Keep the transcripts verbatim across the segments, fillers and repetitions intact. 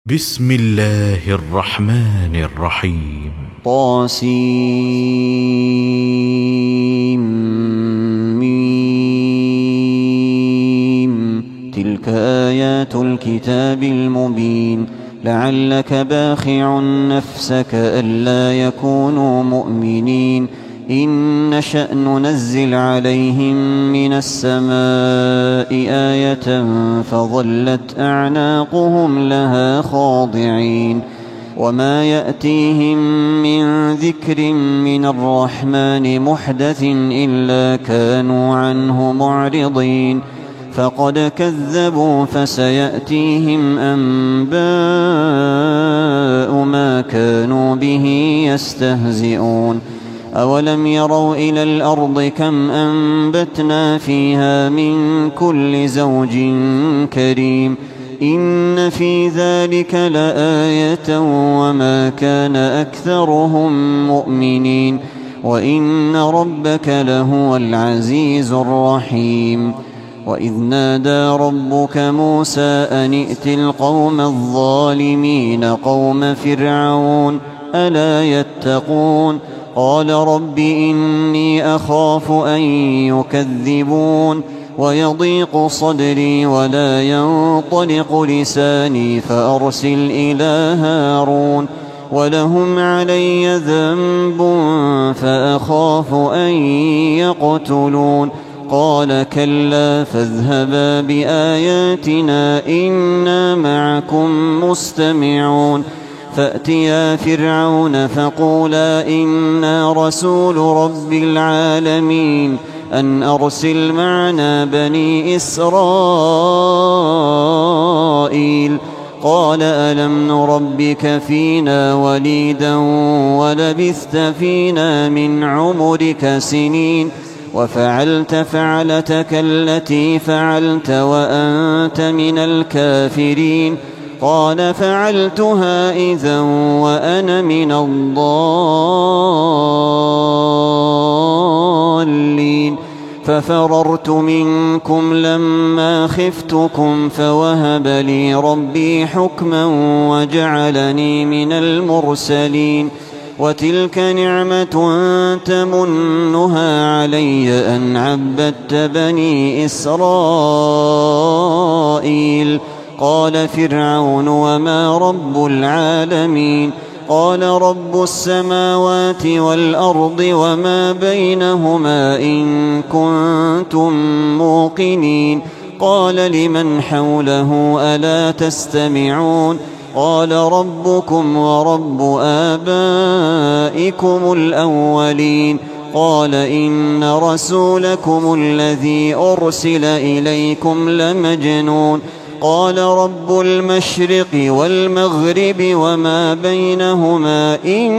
بسم الله الرحمن الرحيم. طاسيم. تلك آيات الكتاب المبين. لعلك باخع نفسك ألا يكونوا مؤمنين إن نشأ ننزل عليهم من السماء آية فظلت أعناقهم لها خاضعين وما يأتيهم من ذكر من الرحمن محدث إلا كانوا عنه معرضين فقد كذبوا فسيأتيهم أنباء ما كانوا به يستهزئون أولم يروا إلى الأرض كم أنبتنا فيها من كل زوج كريم إن في ذلك لآية وما كان أكثرهم مؤمنين وإن ربك لهو العزيز الرحيم. وإذ نادى ربك موسى أن ائت القوم الظالمين قوم فرعون ألا يتقون قال رب إني أخاف أن يكذبون ويضيق صدري ولا ينطلق لساني فأرسل إلى هارون ولهم علي ذنب فأخاف أن يقتلون قال كلا فاذهبا بآياتنا إنا معكم مستمعون فأتيا فرعون فقولا إنا رسول رب العالمين أن أرسل معنا بني إسرائيل قال ألم نربك فينا وليدا ولبثت فينا من عمرك سنين وفعلت فعلتك التي فعلت وأنت من الكافرين قال فعلتها إذا وأنا من الضالين ففررت منكم لما خفتكم فوهب لي ربي حكما وجعلني من المرسلين وتلك نعمة تمنها علي أن عبدت بني إسرائيل قال فرعون وما رب العالمين قال رب السماوات والأرض وما بينهما إن كنتم موقنين قال لمن حوله ألا تستمعون قال ربكم ورب آبائكم الأولين قال إن رسولكم الذي أرسل إليكم لمجنون قال رب المشرق والمغرب وما بينهما إن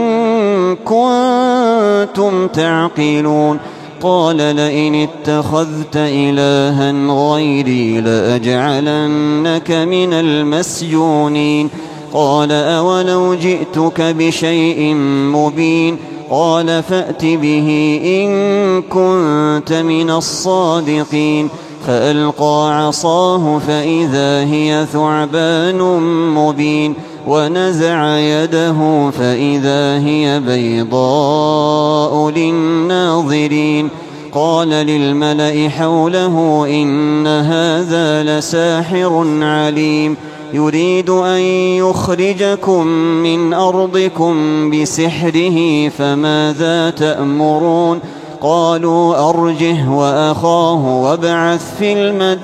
كنتم تعقلون قال لئن اتخذت إلها غيري لأجعلنك من المسجونين قال أولو جئتك بشيء مبين قال فأت به إن كنت من الصادقين فألقى عصاه فإذا هي ثعبان مبين ونزع يده فإذا هي بيضاء للناظرين قال للملأ حوله إن هذا لساحر عليم يريد أن يخرجكم من أرضكم بسحره فماذا تأمرون قالوا أرجه وأخاه وابعث في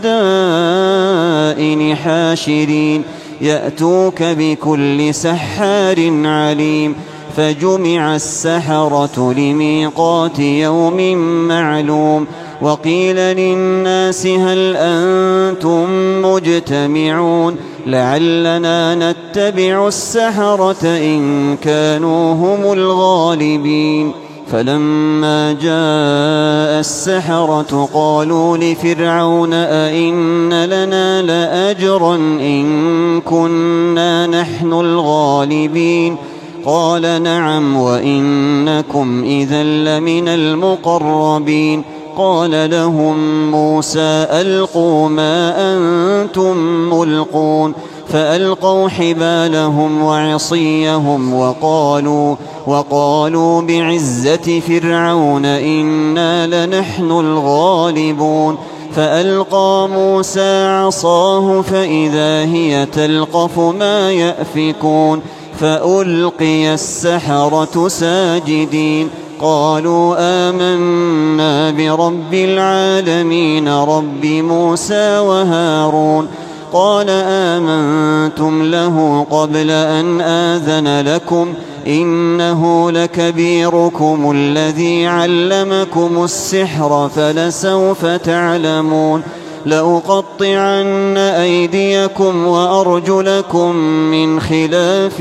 المدائن حاشرين يأتوك بكل سحار عليم فجمع السحرة لميقات يوم معلوم وقيل للناس هل أنتم مجتمعون لعلنا نتبع السحرة إن كانوا هم الغالبين فلما جاء السحرة قالوا لفرعون أئن لنا لأجرا إن كنا نحن الغالبين قال نعم وإنكم إذا لمن المقربين قال لهم موسى ألقوا ما أنتم ملقون فألقوا حبالهم وعصيهم وقالوا, وقالوا بعزة فرعون إنا لنحن الغالبون. فألقى موسى عصاه فإذا هي تلقف ما يأفكون. فألقي السحرة ساجدين قالوا آمنا برب العالمين رب موسى وهارون. قال آمنتم له قبل أن آذن لكم إنه لكبيركم الذي علمكم السحر فلسوف تعلمون لأقطعن أيديكم وأرجلكم من خلاف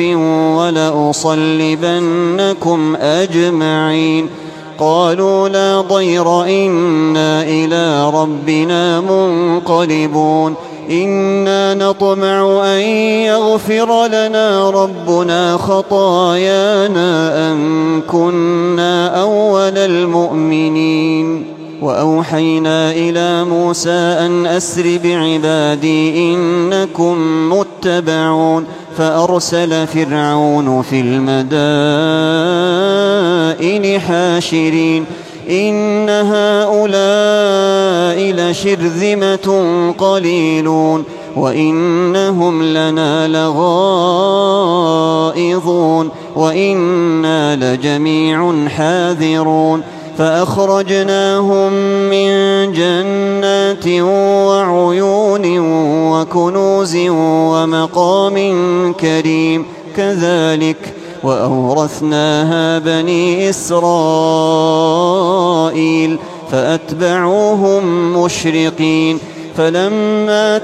ولأصلبنكم أجمعين. قالوا لا ضير إنا إلى ربنا منقلبون إنا نطمع أن يغفر لنا ربنا خطايانا أن كنا أول المؤمنين. وأوحينا إلى موسى أن أسر بعبادي إنكم متبعون. فأرسل فرعون في المدائن حاشرين إن هؤلاء لشرذمة قليلون وإنهم لنا لغائظون وإنا لجميع حاذرون. فأخرجناهم من جنات وعيون وكنوز ومقام كريم كذلك وأورثناها بني إسرائيل فأتبعوهم مشرقين. فلما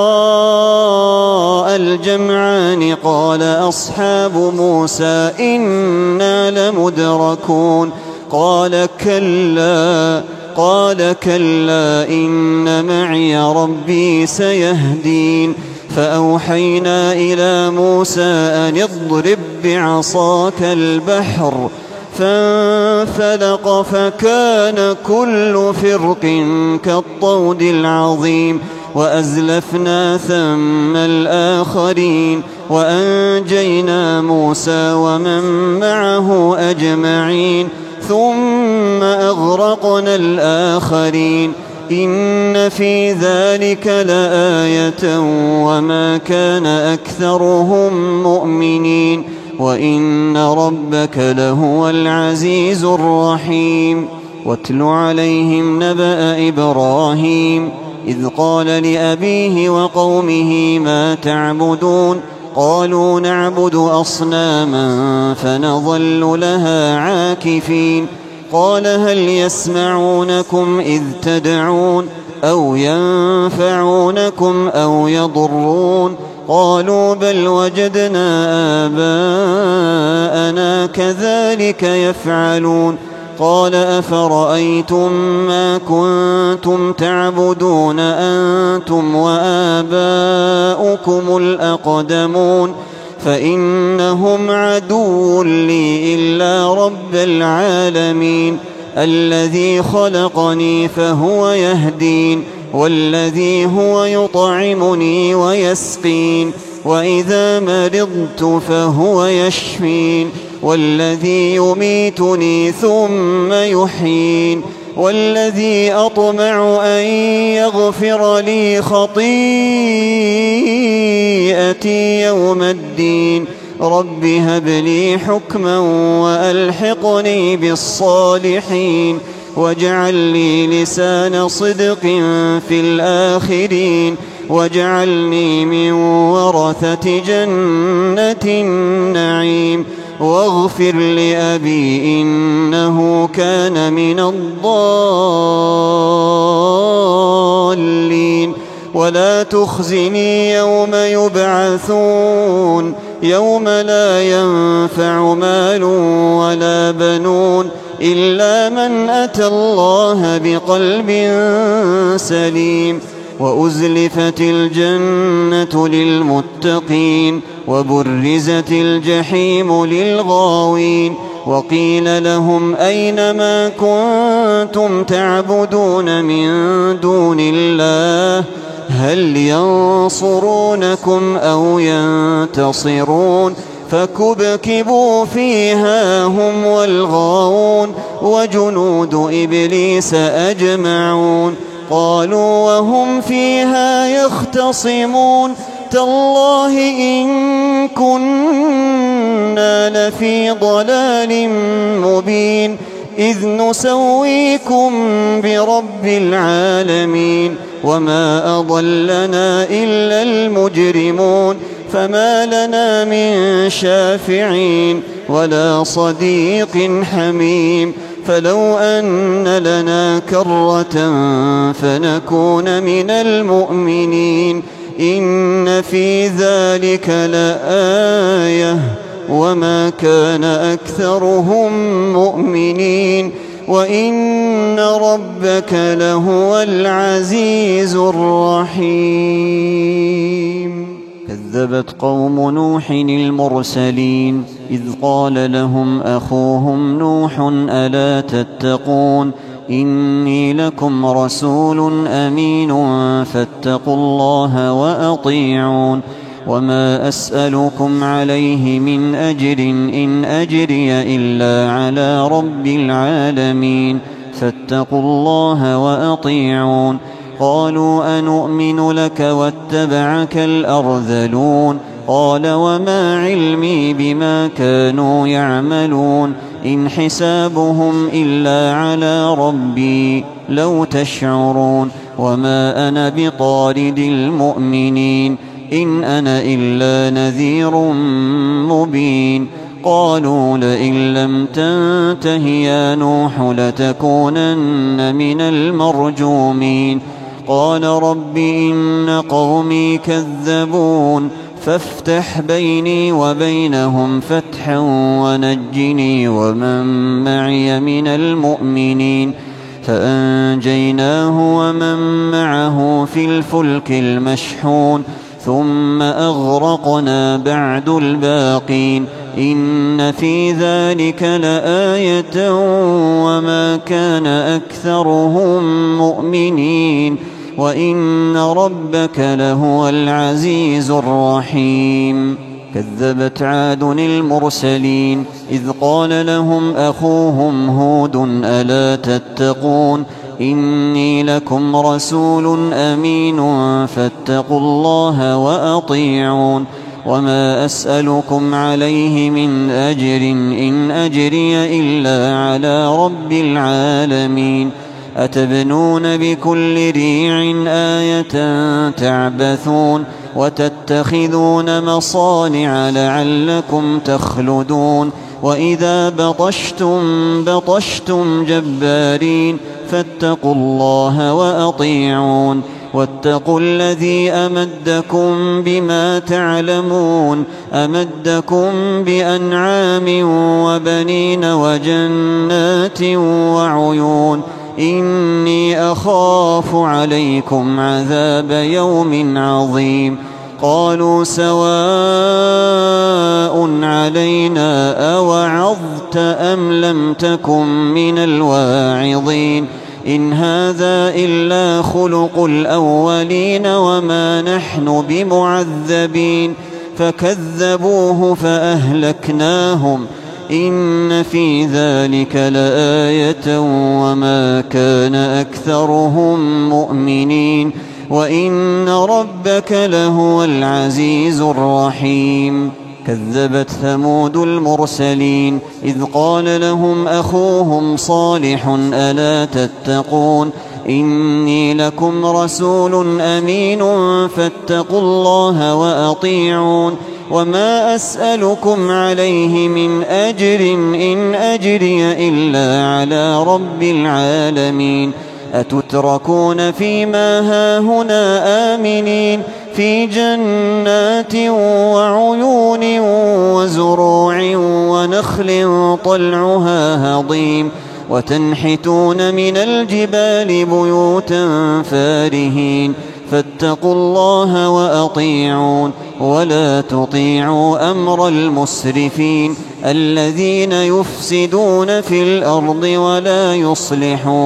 تراءى الجمعان قال أصحاب موسى إنا لمدركون قال كلا قال كلا إن معي ربي سيهدين. فأوحينا إلى موسى أن اضرب بعصاك البحر فانفلق فكان كل فرق كالطود العظيم وأزلفنا ثم الآخرين وأنجينا موسى ومن معه أجمعين ثم أغرقنا الآخرين. إن في ذلك لآية وما كان أكثرهم مؤمنين وإن ربك لهو العزيز الرحيم. واتل عليهم نبأ إبراهيم إذ قال لأبيه وقومه ما تعبدون قالوا نعبد أصناما فنظل لها عاكفين. قال هل يسمعونكم إذ تدعون أو ينفعونكم أو يضرون قالوا بل وجدنا آباءنا كذلك يفعلون. قال أفرأيتم ما كنتم تعبدون أنتم وآباؤكم الأقدمون فإنهم عدو لي إلا رب العالمين الذي خلقني فهو يهدين والذي هو يطعمني ويسقين وإذا مرضت فهو يشفين والذي يميتني ثم يحيين والذي أطمع أن يغفر لي خطيئتي يوم الدين. رب هب لي حكما وألحقني بالصالحين واجعل لي لسان صدق في الآخرين واجعلني من ورثة جنة النعيم واغفر لأبي إنه كان من الضالين ولا تخزني يوم يبعثون يوم لا ينفع مال ولا بنون إلا من أتى الله بقلب سليم. وأزلفت الجنة للمتقين وبرزت الجحيم للغاوين وقيل لهم أين ما كنتم تعبدون من دون الله هل ينصرونكم أو ينتصرون فكبكبوا فيها هم والغاوون وجنود إبليس أجمعون قالوا وهم فيها يختصمون تالله إن كنا لفي ضلال مبين إذ نسويكم برب العالمين وما أضلنا إلا المجرمون فما لنا من شافعين ولا صديق حميم فلو أن لنا كرة فنكون من المؤمنين إن في ذلك لآية وما كان أكثرهم مؤمنين وإن ربك لهو العزيز الرحيم. كذبت قوم نوح المرسلين إذ قال لهم أخوهم نوح ألا تتقون إني لكم رسول أمين فاتقوا الله وأطيعون وما أسألكم عليه من أجر إن أجري إلا على رب العالمين فاتقوا الله وأطيعون قالوا أنؤمن لك واتبعك الأرذلون قال وما علمي بما كانوا يعملون إن حسابهم إلا على ربي لو تشعرون وما أنا بطارد المؤمنين إن أنا إلا نذير مبين قالوا لئن لم تنته يا نوح لتكونن من المرجومين قال رب إن قومي كذبون فافتح بيني وبينهم فتحا ونجني ومن معي من المؤمنين فأنجيناه ومن معه في الفلك المشحون ثم أغرقنا بعد الباقين إن في ذلك لآية وما كان أكثرهم مؤمنين وإن ربك لهو العزيز الرحيم. كذبت عاد المرسلين إذ قال لهم أخوهم هود ألا تتقون إني لكم رسول أمين فاتقوا الله وأطيعون وما أسألكم عليه من أجر إن أجري إلا على رب العالمين أتبنون بكل ريع آية تعبثون وتتخذون مصانع لعلكم تخلدون وإذا بطشتم بطشتم جبارين فاتقوا الله وأطيعون واتقوا الذي أمدكم بما تعلمون أمدكم بأنعام وبنين وجنات وعيون إني أخاف عليكم عذاب يوم عظيم قالوا سواء علينا أوعظت أم لم تكن من الواعظين إن هذا إلا خلق الأولين وما نحن بمعذبين فكذبوه فأهلكناهم إن في ذلك لآية وما كان أكثرهم مؤمنين وإن ربك لهو العزيز الرحيم. كذبت ثمود المرسلين إذ قال لهم أخوهم صالح ألا تتقون إني لكم رسول أمين فاتقوا الله وأطيعون وما أسألكم عليه من أجر إن أجري إلا على رب العالمين أتتركون فيما هاهنا آمنين في جنات وعيون وزروع ونخل طلعها هضيم وتنحتون من الجبال بيوتا فارهين فاتقوا الله وأطيعون ولا تطيعوا أمر المسرفين الذين يفسدون في الأرض ولا يصلحون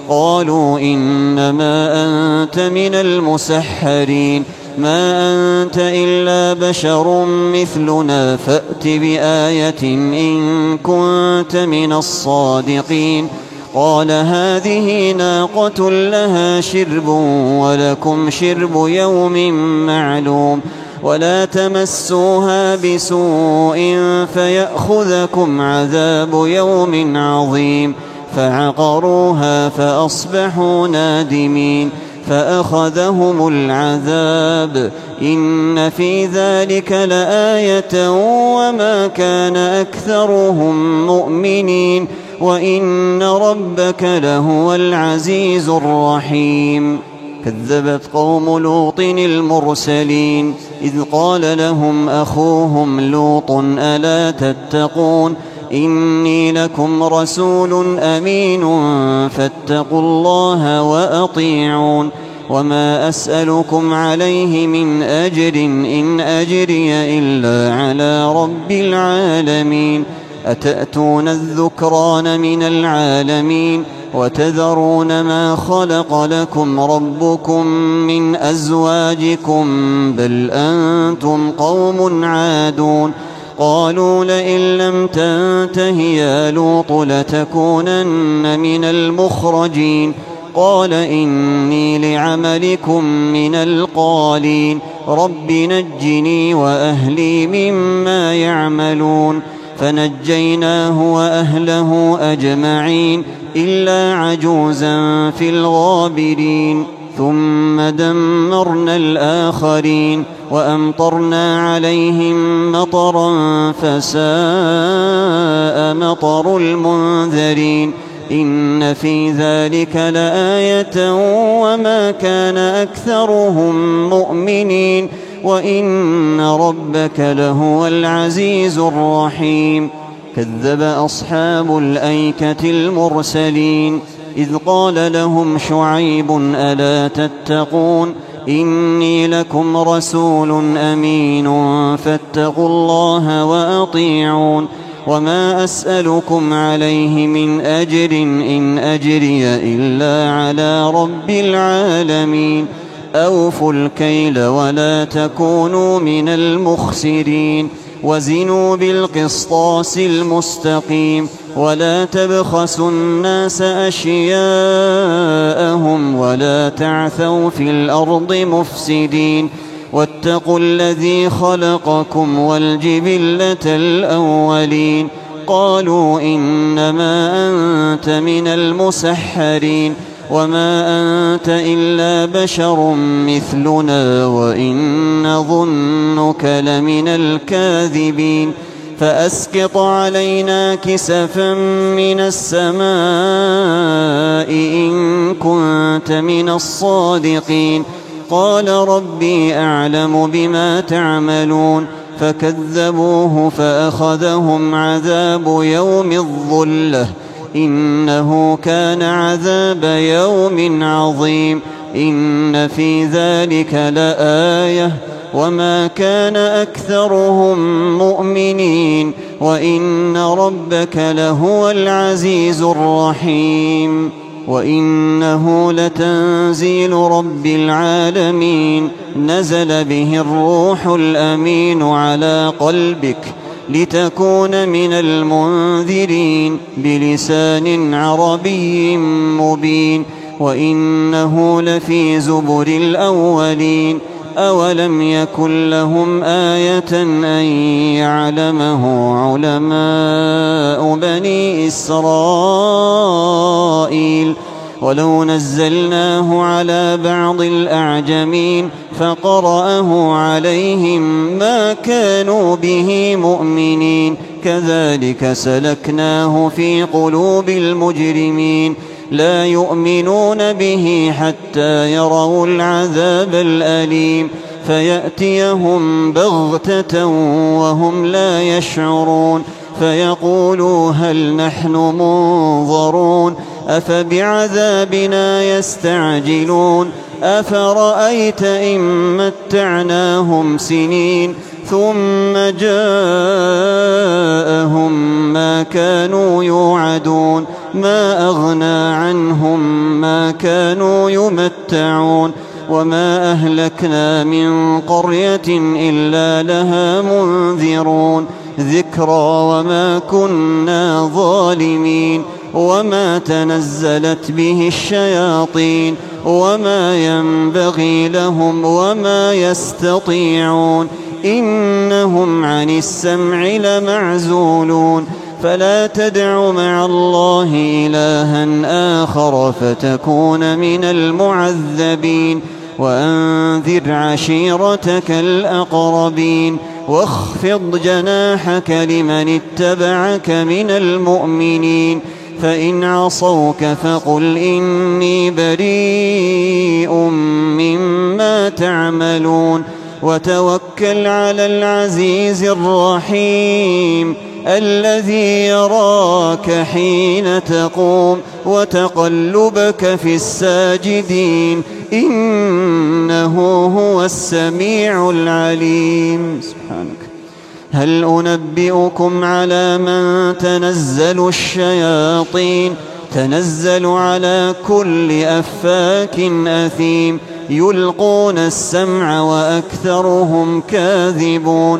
قالوا إنما أنت من المسحرين ما أنت إلا بشر مثلنا فأت بآية إن كنت من الصادقين قال هذه ناقة لها شرب ولكم شرب يوم معلوم ولا تمسوها بسوء فيأخذكم عذاب يوم عظيم فعقروها فأصبحوا نادمين فأخذهم العذاب إن في ذلك لآية وما كان أكثرهم مؤمنين وإن ربك لهو العزيز الرحيم. كذبت قوم لوط المرسلين إذ قال لهم أخوهم لوط ألا تتقون إني لكم رسول أمين فاتقوا الله وأطيعون وما أسألكم عليه من أجر إن أجري إلا على رب العالمين أتأتون الذكران من العالمين وتذرون ما خلق لكم ربكم من أزواجكم بل أنتم قوم عادون قالوا لئن لم تنته يا لوط لتكونن من المخرجين قال إني لعملكم من القالين رب نجني وأهلي مما يعملون فنجيناه وأهله أجمعين إلا عجوزا في الغابرين ثم دمرنا الآخرين وأمطرنا عليهم مطرا فساء مطر المنذرين إن في ذلك لآية وما كان أكثرهم مؤمنين وإن ربك لهو العزيز الرحيم. كذب أصحاب الأيكة المرسلين إذ قال لهم شعيب ألا تتقون إني لكم رسول أمين فاتقوا الله وأطيعون وما أسألكم عليه من أجر إن أجري إلا على رب العالمين أوفوا الكيل ولا تكونوا من المخسرين وزنوا بالقسطاس المستقيم ولا تبخسوا الناس أشياءهم ولا تعثوا في الأرض مفسدين واتقوا الذي خلقكم والجبلة الأولين قالوا إنما أنت من المسحرين وما أنت إلا بشر مثلنا وإن نظنك لمن الكاذبين فأسقط علينا كسفا من السماء إن كنت من الصادقين قال ربي أعلم بما تعملون فكذبوه فأخذهم عذاب يوم الظلة إنه كان عذاب يوم عظيم إن في ذلك لآية وما كان أكثرهم مؤمنين وإن ربك لهو العزيز الرحيم. وإنه لتنزيل رب العالمين نزل به الروح الأمين على قلبك لتكون من المنذرين بلسان عربي مبين وإنه لفي زبر الأولين أولم يكن لهم آية أن يعلمه علماء بني إسرائيل ولو نزلناه على بعض الأعجمين فقرأه عليهم ما كانوا به مؤمنين كذلك سلكناه في قلوب المجرمين لا يؤمنون به حتى يروا العذاب الأليم فيأتيهم بغتة وهم لا يشعرون فيقولوا هل نحن منظرون أفبعذابنا يستعجلون أفرأيت إن متعناهم سنين ثم جاءهم ما كانوا يوعدون ما أغنى عنهم يتمتعون وما أهلكنا من قرية إلا لها منذرون ذكرى وما كنا ظالمين وما تنزلت به الشياطين وما ينبغي لهم وما يستطيعون إنهم عن السمع لمعزولون فلا تدع مع الله إلها آخر فتكون من المعذبين وأنذر عشيرتك الأقربين واخفض جناحك لمن اتبعك من المؤمنين فإن عصوك فقل إني بريء مما تعملون وتوكل على العزيز الرحيم الذي يراك حين تقوم وتقلبك في الساجدين إنه هو السميع العليم. سبحانك. هل أنبئكم على من تنزل الشياطين تنزل على كل أفاك أثيم يلقون السمع وأكثرهم كاذبون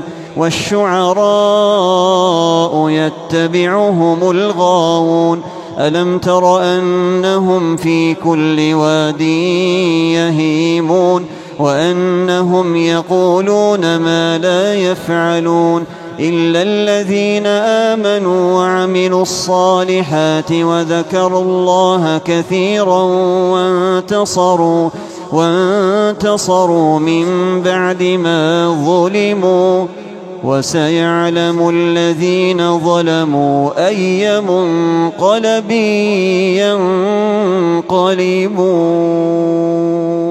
والشعراء يتبعهم الغاوون ألم تر أنهم في كل واد يهيمون وأنهم يقولون ما لا يفعلون إلا الذين آمنوا وعملوا الصالحات وذكروا الله كثيرا وانتصروا وانتصروا من بعد ما ظلموا وسيعلم الذين ظلموا أي منقلب ينقلبون.